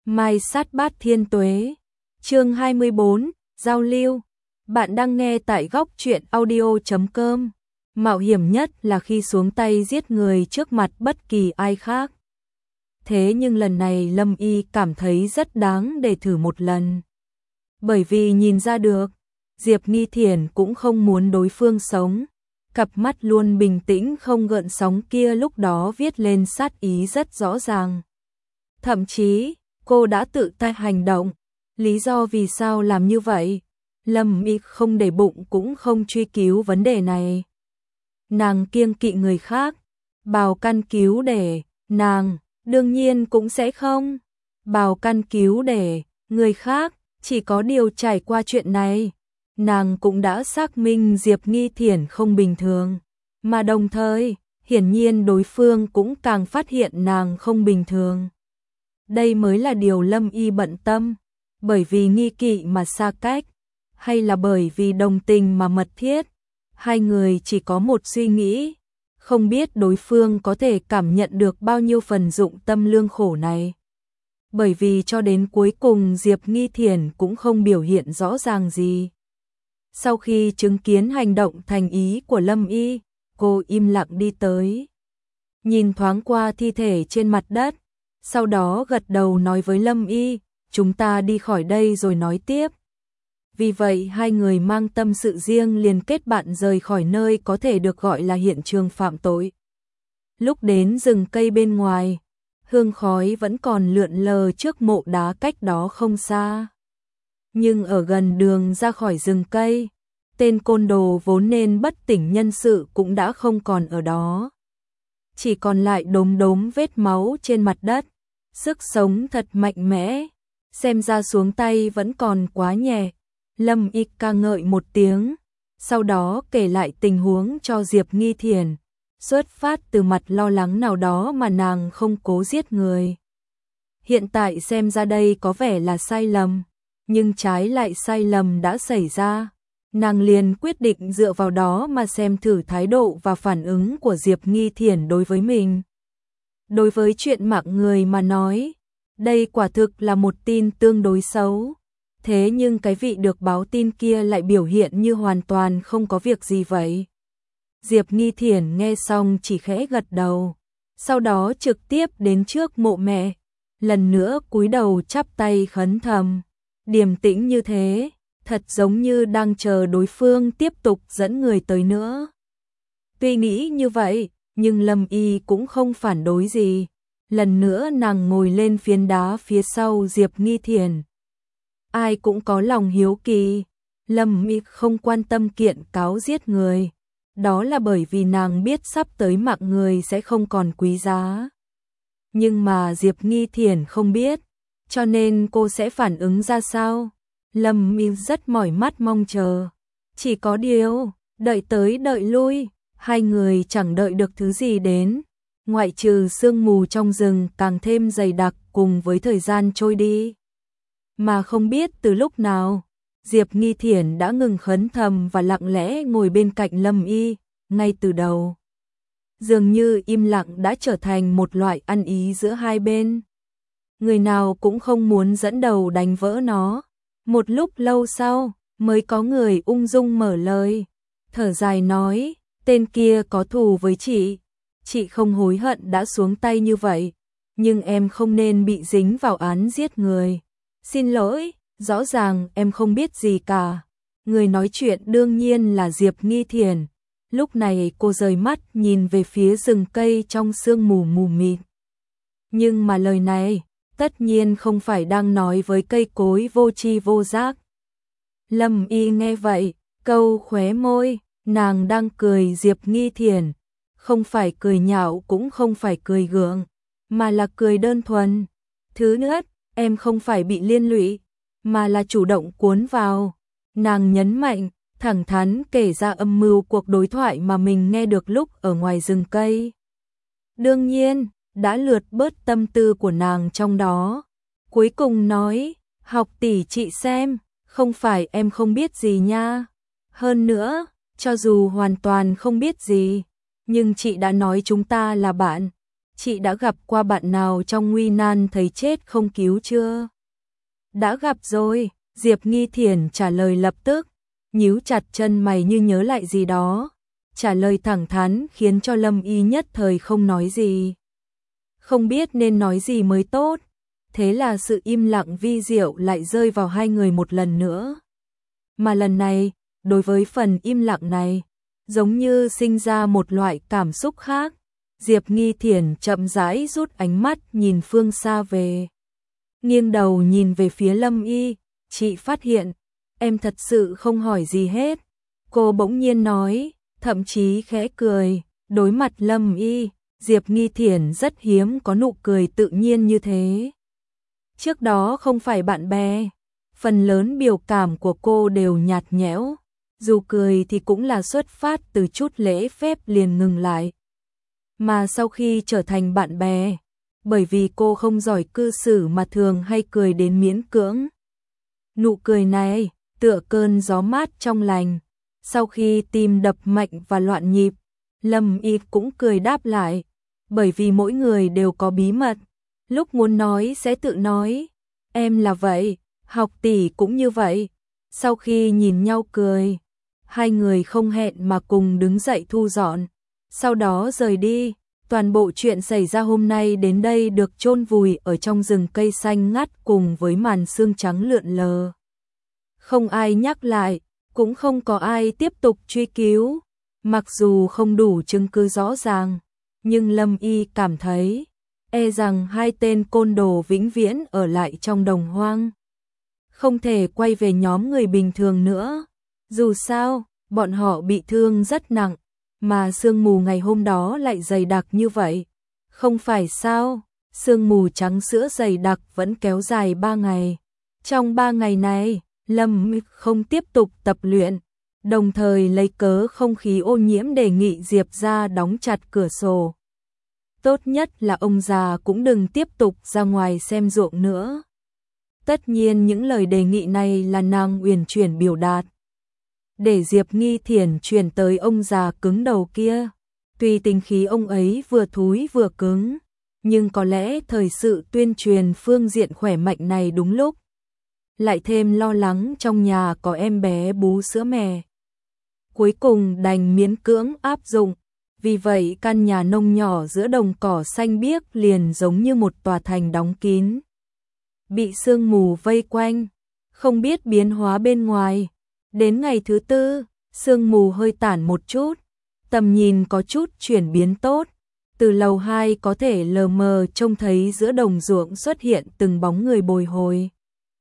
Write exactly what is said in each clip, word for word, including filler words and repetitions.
Mai sát bát thiên tuế. Chương hai mươi bốn, giao lưu. Bạn đang nghe tại góc truyện audio chấm com. Mạo hiểm nhất là khi xuống tay giết người trước mặt bất kỳ ai khác. Thế nhưng lần này Lâm Y cảm thấy rất đáng để thử một lần. Bởi vì nhìn ra được, Diệp Nghi Thiển cũng không muốn đối phương sống. Cặp mắt luôn bình tĩnh không gợn sóng kia lúc đó viết lên sát ý rất rõ ràng. Thậm chí, cô đã tự tay hành động. Lý do vì sao làm như vậy? Lâm Y không để bụng cũng không truy cứu vấn đề này. Nàng kiêng kỵ người khác, bào căn cứu để, nàng, đương nhiên cũng sẽ không. Bào căn cứu để, người khác, chỉ có điều trải qua chuyện này. Nàng cũng đã xác minh Diệp Nghi Thiển không bình thường. Mà đồng thời, hiển nhiên đối phương cũng càng phát hiện nàng không bình thường. Đây mới là điều Lâm Y bận tâm. Bởi vì nghi kỵ mà xa cách, hay là bởi vì đồng tình mà mật thiết. Hai người chỉ có một suy nghĩ, không biết đối phương có thể cảm nhận được bao nhiêu phần dụng tâm lương khổ này. Bởi vì cho đến cuối cùng Diệp Nghi Thiển cũng không biểu hiện rõ ràng gì. Sau khi chứng kiến hành động thành ý của Lâm Y, cô im lặng đi tới. Nhìn thoáng qua thi thể trên mặt đất, sau đó gật đầu nói với Lâm Y, chúng ta đi khỏi đây rồi nói tiếp. Vì vậy hai người mang tâm sự riêng liền kết bạn rời khỏi nơi có thể được gọi là hiện trường phạm tội. Lúc đến rừng cây bên ngoài, hương khói vẫn còn lượn lờ trước mộ đá cách đó không xa. Nhưng ở gần đường ra khỏi rừng cây, tên côn đồ vốn nên bất tỉnh nhân sự cũng đã không còn ở đó. Chỉ còn lại đốm đốm vết máu trên mặt đất, sức sống thật mạnh mẽ, xem ra xuống tay vẫn còn quá nhẹ. Lâm Y ca ngợi một tiếng, sau đó kể lại tình huống cho Diệp Nghi Thiển, xuất phát từ mặt lo lắng nào đó mà nàng không cố giết người. Hiện tại xem ra đây có vẻ là sai lầm, nhưng trái lại sai lầm đã xảy ra. Nàng liền quyết định dựa vào đó mà xem thử thái độ và phản ứng của Diệp Nghi Thiển đối với mình. Đối với chuyện mạng người mà nói, đây quả thực là một tin tương đối xấu. Thế nhưng cái vị được báo tin kia lại biểu hiện như hoàn toàn không có việc gì vậy. Diệp Nghi Thiển nghe xong chỉ khẽ gật đầu, sau đó trực tiếp đến trước mộ mẹ, lần nữa cúi đầu chắp tay khấn thầm. Điềm tĩnh như thế, thật giống như đang chờ đối phương tiếp tục dẫn người tới nữa. Tuy nghĩ như vậy, nhưng Lâm Y cũng không phản đối gì. Lần nữa nàng ngồi lên phiến đá phía sau Diệp Nghi Thiển. Ai cũng có lòng hiếu kỳ, Lâm Y không quan tâm kiện cáo giết người. Đó là bởi vì nàng biết sắp tới mạng người sẽ không còn quý giá. Nhưng mà Diệp Nghi Thiển không biết, cho nên cô sẽ phản ứng ra sao? Lâm Y rất mỏi mắt mong chờ. Chỉ có điều, đợi tới đợi lui, hai người chẳng đợi được thứ gì đến. Ngoại trừ sương mù trong rừng càng thêm dày đặc cùng với thời gian trôi đi. Mà không biết từ lúc nào, Diệp Nghi Thiển đã ngừng khấn thầm và lặng lẽ ngồi bên cạnh Lâm Y, ngay từ đầu. Dường như im lặng đã trở thành một loại ăn ý giữa hai bên. Người nào cũng không muốn dẫn đầu đánh vỡ nó. Một lúc lâu sau, mới có người ung dung mở lời. Thở dài nói, tên kia có thù với chị. Chị không hối hận đã xuống tay như vậy, nhưng em không nên bị dính vào án giết người. Xin lỗi, rõ ràng em không biết gì cả. Người nói chuyện đương nhiên là Diệp Nghi Thiển. Lúc này cô rời mắt nhìn về phía rừng cây trong sương mù mù mịt. Nhưng mà lời này, tất nhiên không phải đang nói với cây cối vô tri vô giác. Lâm Y nghe vậy, câu khóe môi, nàng đang cười Diệp Nghi Thiển. Không phải cười nhạo cũng không phải cười gượng, mà là cười đơn thuần. Thứ nhất, em không phải bị liên lụy, mà là chủ động cuốn vào. Nàng nhấn mạnh, thẳng thắn kể ra âm mưu cuộc đối thoại mà mình nghe được lúc ở ngoài rừng cây. Đương nhiên, đã lượt bớt tâm tư của nàng trong đó. Cuối cùng nói, học tỷ chị xem, không phải em không biết gì nha. Hơn nữa, cho dù hoàn toàn không biết gì, nhưng chị đã nói chúng ta là bạn. chị đã gặp qua bạn nào trong nguy nan thấy chết không cứu chưa? Đã gặp rồi, Diệp Nghi Thiển trả lời lập tức, nhíu chặt chân mày như nhớ lại gì đó. Trả lời thẳng thắn khiến cho Lâm Y nhất thời không nói gì. Không biết nên nói gì mới tốt. Thế là sự im lặng vi diệu lại rơi vào hai người một lần nữa. Mà lần này, đối với phần im lặng này, giống như sinh ra một loại cảm xúc khác. Diệp Nghi Thiển chậm rãi rút ánh mắt nhìn phương xa về. Nghiêng đầu nhìn về phía Lâm Y, chị phát hiện, em thật sự không hỏi gì hết. Cô bỗng nhiên nói, thậm chí khẽ cười, đối mặt Lâm Y, Diệp Nghi Thiển rất hiếm có nụ cười tự nhiên như thế. Trước đó không phải bạn bè, phần lớn biểu cảm của cô đều nhạt nhẽo, dù cười thì cũng là xuất phát từ chút lễ phép liền ngừng lại. Mà sau khi trở thành bạn bè, bởi vì cô không giỏi cư xử mà thường hay cười đến miễn cưỡng. Nụ cười này, tựa cơn gió mát trong lành, sau khi tim đập mạnh và loạn nhịp, Lâm Y cũng cười đáp lại, bởi vì mỗi người đều có bí mật, lúc muốn nói sẽ tự nói. Em là vậy, học tỷ cũng như vậy. Sau khi nhìn nhau cười, hai người không hẹn mà cùng đứng dậy thu dọn, sau đó rời đi. Toàn bộ chuyện xảy ra hôm nay đến đây được chôn vùi ở trong rừng cây xanh ngắt cùng với màn sương trắng lượn lờ. Không ai nhắc lại, cũng không có ai tiếp tục truy cứu. Mặc dù không đủ chứng cứ rõ ràng, nhưng Lâm Y cảm thấy, e rằng hai tên côn đồ vĩnh viễn ở lại trong đồng hoang. Không thể quay về nhóm người bình thường nữa. Dù sao, bọn họ bị thương rất nặng, mà sương mù ngày hôm đó lại dày đặc như vậy. Không phải sao, sương mù trắng sữa dày đặc vẫn kéo dài ba ngày. Trong ba ngày này, Lâm Y không tiếp tục tập luyện, đồng thời lấy cớ không khí ô nhiễm đề nghị Diệp gia đóng chặt cửa sổ. Tốt nhất là ông già cũng đừng tiếp tục ra ngoài xem ruộng nữa. Tất nhiên những lời đề nghị này là nàng uyển chuyển biểu đạt, để Diệp Nghi Thiển chuyển tới ông già cứng đầu kia. Tuy tính khí ông ấy vừa thúi vừa cứng, nhưng có lẽ thời sự tuyên truyền phương diện khỏe mạnh này đúng lúc. Lại thêm lo lắng trong nhà có em bé bú sữa mẹ. Cuối cùng đành miễn cưỡng áp dụng. Vì vậy căn nhà nông nhỏ giữa đồng cỏ xanh biếc liền giống như một tòa thành đóng kín, bị sương mù vây quanh, không biết biến hóa bên ngoài. Đến ngày thứ tư, sương mù hơi tản một chút, tầm nhìn có chút chuyển biến tốt. Từ lầu hai có thể lờ mờ trông thấy giữa đồng ruộng xuất hiện từng bóng người bồi hồi.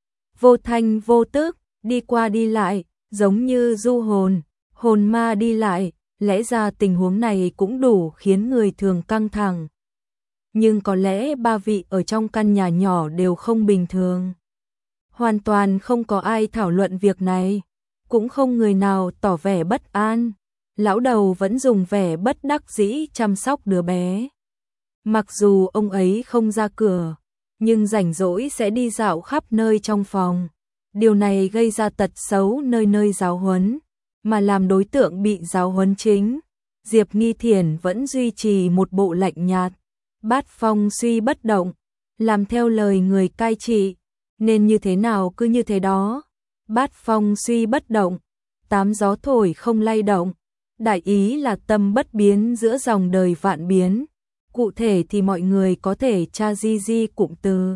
Vô thanh vô tức, đi qua đi lại, giống như du hồn, hồn ma đi lại. Lẽ ra tình huống này cũng đủ khiến người thường căng thẳng. Nhưng có lẽ ba vị ở trong căn nhà nhỏ đều không bình thường. Hoàn toàn không có ai thảo luận việc này, cũng không người nào tỏ vẻ bất an. Lão đầu vẫn dùng vẻ bất đắc dĩ chăm sóc đứa bé. Mặc dù ông ấy không ra cửa, nhưng rảnh rỗi sẽ đi dạo khắp nơi trong phòng. Điều này gây ra tật xấu nơi nơi giáo huấn. Mà làm đối tượng bị giáo huấn chính, Diệp Nghi Thiển vẫn duy trì một bộ lạnh nhạt, bát phong suy bất động, làm theo lời người cai trị, nên như thế nào cứ như thế đó. Bát phong suy bất động, tám gió thổi không lay động, đại ý là tâm bất biến giữa dòng đời vạn biến. Cụ thể thì mọi người có thể tra di di cụm từ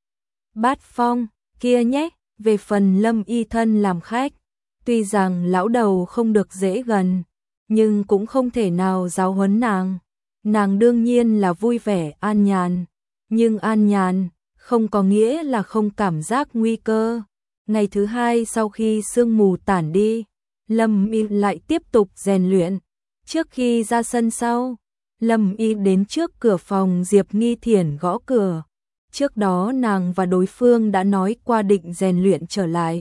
bát phong kia nhé. Về phần Lâm Y thân làm khách, tuy rằng lão đầu không được dễ gần, nhưng cũng không thể nào giáo huấn nàng. Nàng đương nhiên là vui vẻ an nhàn, nhưng an nhàn không có nghĩa là không cảm giác nguy cơ. Ngày thứ hai sau khi sương mù tản đi, Lâm Y lại tiếp tục rèn luyện. Trước khi ra sân sau, Lâm Y đến trước cửa phòng Diệp Nghi Thiển gõ cửa. Trước đó nàng và đối phương đã nói qua định rèn luyện trở lại.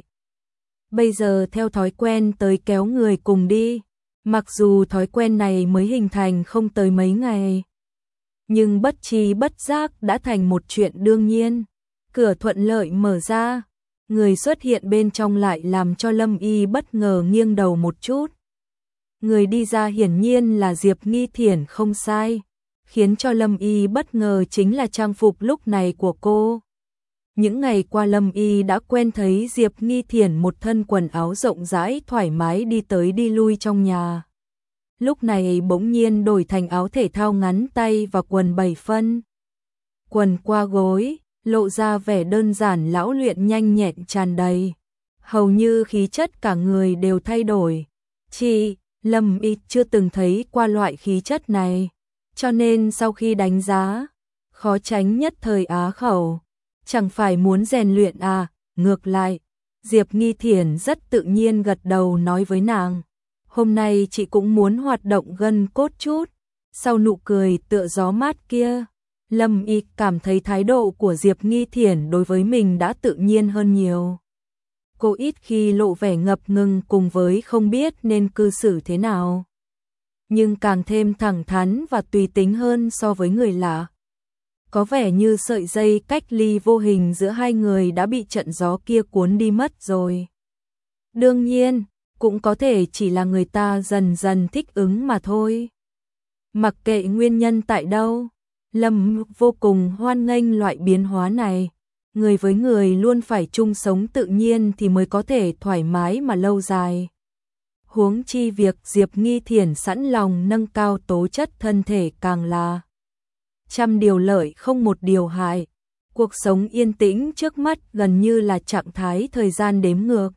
Bây giờ theo thói quen tới kéo người cùng đi, mặc dù thói quen này mới hình thành không tới mấy ngày, nhưng bất tri bất giác đã thành một chuyện đương nhiên. Cửa thuận lợi mở ra, người xuất hiện bên trong lại làm cho Lâm Y bất ngờ nghiêng đầu một chút. Người đi ra hiển nhiên là Diệp Nghi Thiển không sai. khiến cho Lâm Y bất ngờ chính là trang phục lúc này của cô. Những ngày qua Lâm Y đã quen thấy Diệp Nghi Thiển một thân quần áo rộng rãi thoải mái đi tới đi lui trong nhà. Lúc này bỗng nhiên đổi thành áo thể thao ngắn tay và quần bảy phân. Quần qua gối, lộ ra vẻ đơn giản lão luyện nhanh nhẹn tràn đầy. Hầu như khí chất cả người đều thay đổi. Chị, Lâm Y chưa từng thấy qua loại khí chất này. Cho nên sau khi đánh giá, khó tránh nhất thời á khẩu. Chẳng phải muốn rèn luyện à, ngược lại. Diệp Nghi Thiển rất tự nhiên gật đầu nói với nàng. Hôm nay chị cũng muốn hoạt động gân cốt chút. Sau nụ cười tựa gió mát kia, Lâm Y cảm thấy thái độ của Diệp Nghi Thiển đối với mình đã tự nhiên hơn nhiều. Cô ít khi lộ vẻ ngập ngừng cùng với không biết nên cư xử thế nào. Nhưng càng thêm thẳng thắn và tùy tính hơn so với người lạ. Có vẻ như sợi dây cách ly vô hình giữa hai người đã bị trận gió kia cuốn đi mất rồi. Đương nhiên, cũng có thể chỉ là người ta dần dần thích ứng mà thôi. Mặc kệ nguyên nhân tại đâu, Lâm vô cùng hoan nghênh loại biến hóa này. Người với người luôn phải chung sống tự nhiên thì mới có thể thoải mái mà lâu dài. Huống chi việc Diệp Nghi Thiển sẵn lòng nâng cao tố chất thân thể càng là trăm điều lợi không một điều hại. Cuộc sống yên tĩnh trước mắt gần như là trạng thái thời gian đếm ngược.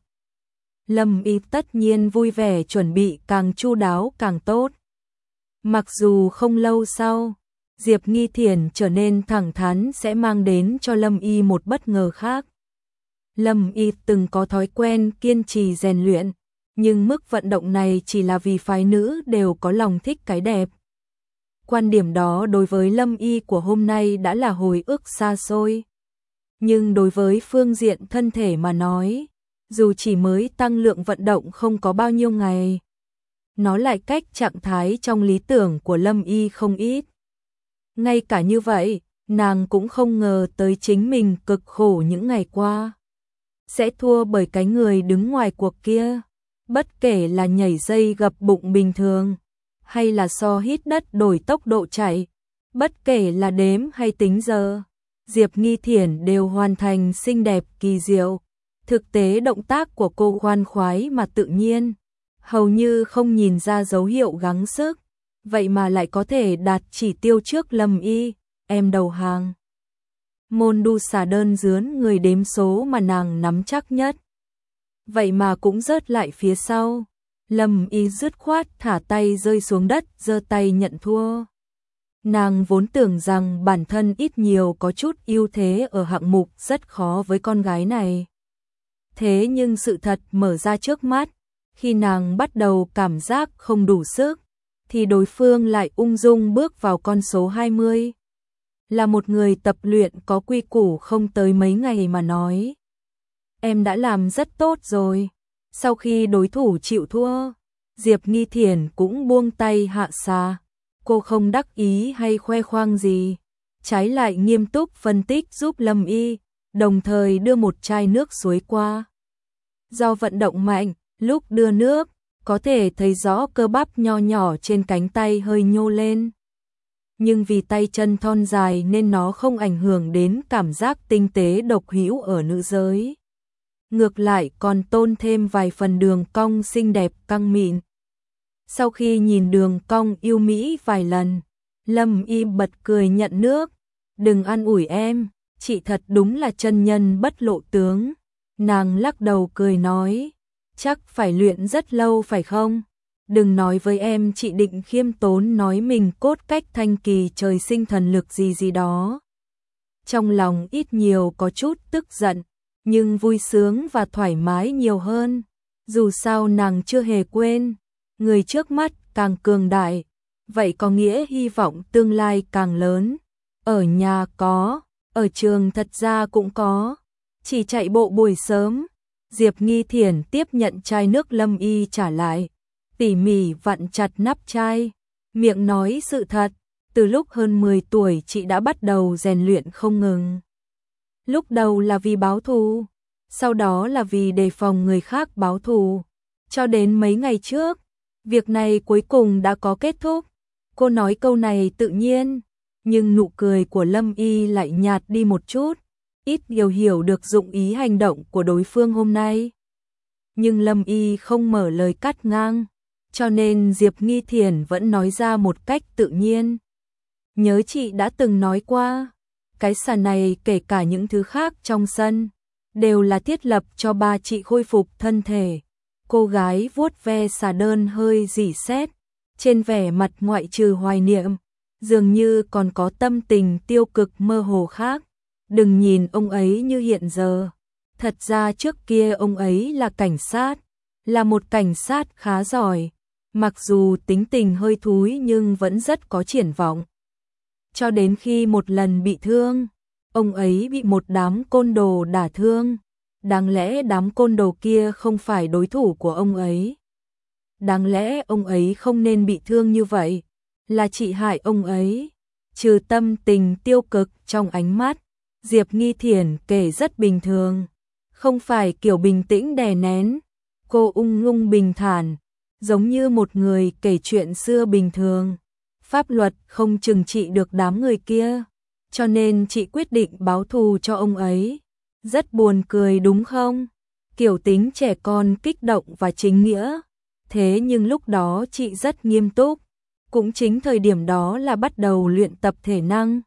Lâm Y tất nhiên vui vẻ chuẩn bị càng chu đáo càng tốt. Mặc dù không lâu sau, Diệp Nghi Thiển trở nên thẳng thắn sẽ mang đến cho Lâm Y một bất ngờ khác. Lâm Y từng có thói quen kiên trì rèn luyện, nhưng mức vận động này chỉ là vì phái nữ đều có lòng thích cái đẹp. Quan điểm đó đối với Lâm Y của hôm nay đã là hồi ức xa xôi. Nhưng đối với phương diện thân thể mà nói, dù chỉ mới tăng lượng vận động không có bao nhiêu ngày, nó lại cách trạng thái trong lý tưởng của Lâm Y không ít. Ngay cả như vậy, nàng cũng không ngờ tới chính mình cực khổ những ngày qua sẽ thua bởi cái người đứng ngoài cuộc kia. Bất kể là nhảy dây gập bụng bình thường, hay là so hít đất đổi tốc độ chạy, bất kể là đếm hay tính giờ, Diệp Nghi Thiển đều hoàn thành xinh đẹp kỳ diệu. Thực tế động tác của cô khoan khoái mà tự nhiên, hầu như không nhìn ra dấu hiệu gắng sức, vậy mà lại có thể đạt chỉ tiêu trước Lâm Y, em đầu hàng. Môn đu xà đơn dướn người đếm số mà nàng nắm chắc nhất. Vậy mà cũng rớt lại phía sau. Lâm Y dứt khoát thả tay rơi xuống đất, giơ tay nhận thua. Nàng vốn tưởng rằng bản thân ít nhiều có chút ưu thế ở hạng mục rất khó với con gái này. Thế nhưng sự thật mở ra trước mắt, khi nàng bắt đầu cảm giác không đủ sức, thì đối phương lại ung dung bước vào con số hai mươi. Là một người tập luyện có quy củ không tới mấy ngày mà nói. Em đã làm rất tốt rồi. Sau khi đối thủ chịu thua, Diệp Nghi Thiển cũng buông tay hạ xà. Cô không đắc ý hay khoe khoang gì, trái lại nghiêm túc phân tích giúp Lâm Y, đồng thời đưa một chai nước suối qua. Do vận động mạnh, lúc đưa nước, có thể thấy rõ cơ bắp nho nhỏ trên cánh tay hơi nhô lên. Nhưng vì tay chân thon dài nên nó không ảnh hưởng đến cảm giác tinh tế độc hữu ở nữ giới. Ngược lại còn tôn thêm vài phần đường cong xinh đẹp căng mịn. Sau khi nhìn đường cong yêu mỹ vài lần, Lâm Y bật cười nhận nước. Đừng an ủi em, chị thật đúng là chân nhân bất lộ tướng. Nàng lắc đầu cười nói, chắc phải luyện rất lâu phải không? Đừng nói với em chị định khiêm tốn nói mình cốt cách thanh kỳ trời sinh thần lực gì gì đó. Trong lòng ít nhiều có chút tức giận, nhưng vui sướng và thoải mái nhiều hơn. Dù sao nàng chưa hề quên, người trước mắt càng cường đại, vậy có nghĩa hy vọng tương lai càng lớn. Ở nhà có, ở trường thật ra cũng có, chỉ chạy bộ buổi sớm. Diệp Nghi Thiển tiếp nhận chai nước Lâm Y trả lại, tỉ mỉ vặn chặt nắp chai, miệng nói sự thật, từ lúc hơn mười tuổi chị đã bắt đầu rèn luyện không ngừng. Lúc đầu là vì báo thù, sau đó là vì đề phòng người khác báo thù, cho đến mấy ngày trước, việc này cuối cùng đã có kết thúc. Cô nói câu này tự nhiên, nhưng nụ cười của Lâm Y lại nhạt đi một chút, ít nhiều hiểu được dụng ý hành động của đối phương hôm nay. Nhưng Lâm Y không mở lời cắt ngang, cho nên Diệp Nghi Thiển vẫn nói ra một cách tự nhiên. Nhớ chị đã từng nói qua, cái xà này kể cả những thứ khác trong sân, đều là thiết lập cho ba chị khôi phục thân thể. Cô gái vuốt ve xà đơn hơi rỉ sét, trên vẻ mặt ngoại trừ hoài niệm, dường như còn có tâm tình tiêu cực mơ hồ khác. Đừng nhìn ông ấy như hiện giờ, thật ra trước kia ông ấy là cảnh sát, là một cảnh sát khá giỏi, mặc dù tính tình hơi thúi nhưng vẫn rất có triển vọng. Cho đến khi một lần bị thương, ông ấy bị một đám côn đồ đả thương. Đáng lẽ đám côn đồ kia không phải đối thủ của ông ấy. Đáng lẽ ông ấy không nên bị thương như vậy, là chị hại ông ấy. Trừ tâm tình tiêu cực trong ánh mắt, Diệp Nghi Thiển kể rất bình thường, không phải kiểu bình tĩnh đè nén. Cô ung dung bình thản, giống như một người kể chuyện xưa bình thường. Pháp luật không trừng trị được đám người kia, cho nên chị quyết định báo thù cho ông ấy. Rất buồn cười đúng không? Kiểu tính trẻ con kích động và chính nghĩa. Thế nhưng lúc đó chị rất nghiêm túc. Cũng chính thời điểm đó là bắt đầu luyện tập thể năng.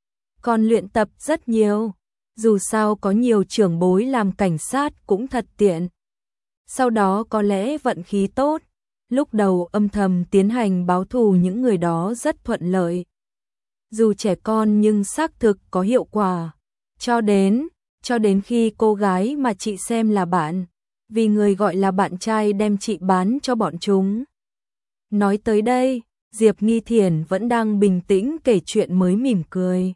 Còn luyện tập rất nhiều. Dù sao có nhiều trưởng bối làm cảnh sát cũng thật tiện. Sau đó có lẽ vận khí tốt. Lúc đầu âm thầm tiến hành báo thù những người đó rất thuận lợi. Dù trẻ con nhưng xác thực có hiệu quả. Cho đến... Cho đến khi cô gái mà chị xem là bạn, vì người gọi là bạn trai đem chị bán cho bọn chúng. Nói tới đây, Diệp Nghi Thiển vẫn đang bình tĩnh kể chuyện mới mỉm cười.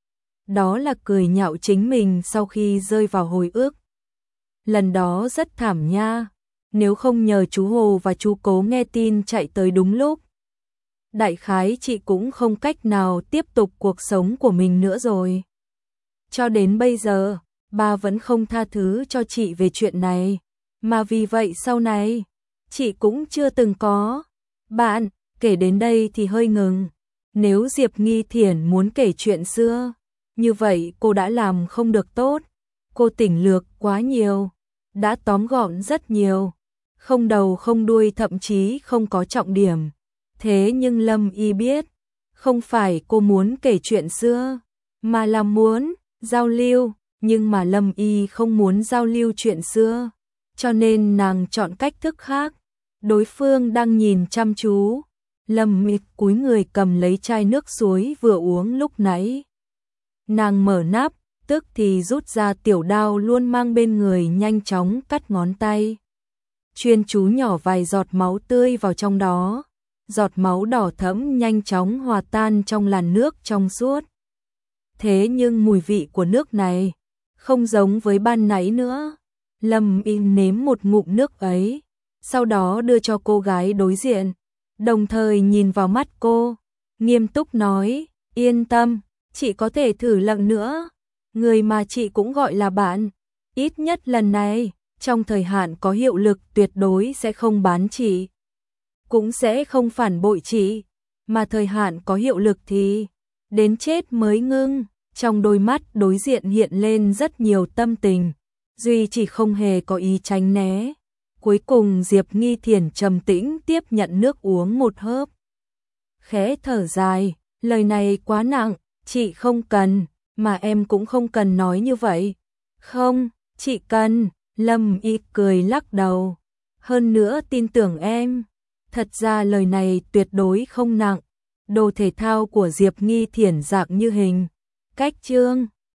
Đó là cười nhạo chính mình sau khi rơi vào hồi ức. Lần đó rất thảm nha, nếu không nhờ chú Hồ và chú Cố nghe tin chạy tới đúng lúc. Đại khái chị cũng không cách nào tiếp tục cuộc sống của mình nữa rồi. Cho đến bây giờ, ba vẫn không tha thứ cho chị về chuyện này, mà vì vậy sau này, chị cũng chưa từng có. Bạn, kể đến đây thì hơi ngừng. Nếu Diệp Nghi Thiển muốn kể chuyện xưa, như vậy cô đã làm không được tốt. Cô tỉnh lược quá nhiều, đã tóm gọn rất nhiều, không đầu không đuôi thậm chí không có trọng điểm. Thế nhưng Lâm Y biết, không phải cô muốn kể chuyện xưa, mà là muốn giao lưu. Nhưng mà Lâm Y không muốn giao lưu chuyện xưa, cho nên nàng chọn cách thức khác. Đối phương đang nhìn chăm chú. Lâm Y cúi người cầm lấy chai nước suối vừa uống lúc nãy. Nàng mở nắp, tức thì rút ra tiểu đao luôn mang bên người, nhanh chóng cắt ngón tay. Chuyên chú nhỏ vài giọt máu tươi vào trong đó. Giọt máu đỏ thẫm nhanh chóng hòa tan trong làn nước trong suốt. Thế nhưng mùi vị của nước này không giống với ban nãy nữa. Lâm Y nếm một ngụm nước ấy, sau đó đưa cho cô gái đối diện, đồng thời nhìn vào mắt cô, nghiêm túc nói, yên tâm, chị có thể thử lần nữa. Người mà chị cũng gọi là bạn, ít nhất lần này, trong thời hạn có hiệu lực tuyệt đối sẽ không bán chị, cũng sẽ không phản bội chị, mà thời hạn có hiệu lực thì đến chết mới ngưng. Trong đôi mắt đối diện hiện lên rất nhiều tâm tình, duy chỉ không hề có ý tránh né. Cuối cùng Diệp Nghi Thiển trầm tĩnh tiếp nhận nước uống một hớp. Khẽ thở dài, lời này quá nặng, chị không cần, mà em cũng không cần nói như vậy. Không, chị cần. Lâm Y cười lắc đầu. Hơn nữa tin tưởng em. Thật ra lời này tuyệt đối không nặng. Đồ thể thao của Diệp Nghi Thiển dạng như hình cách chương.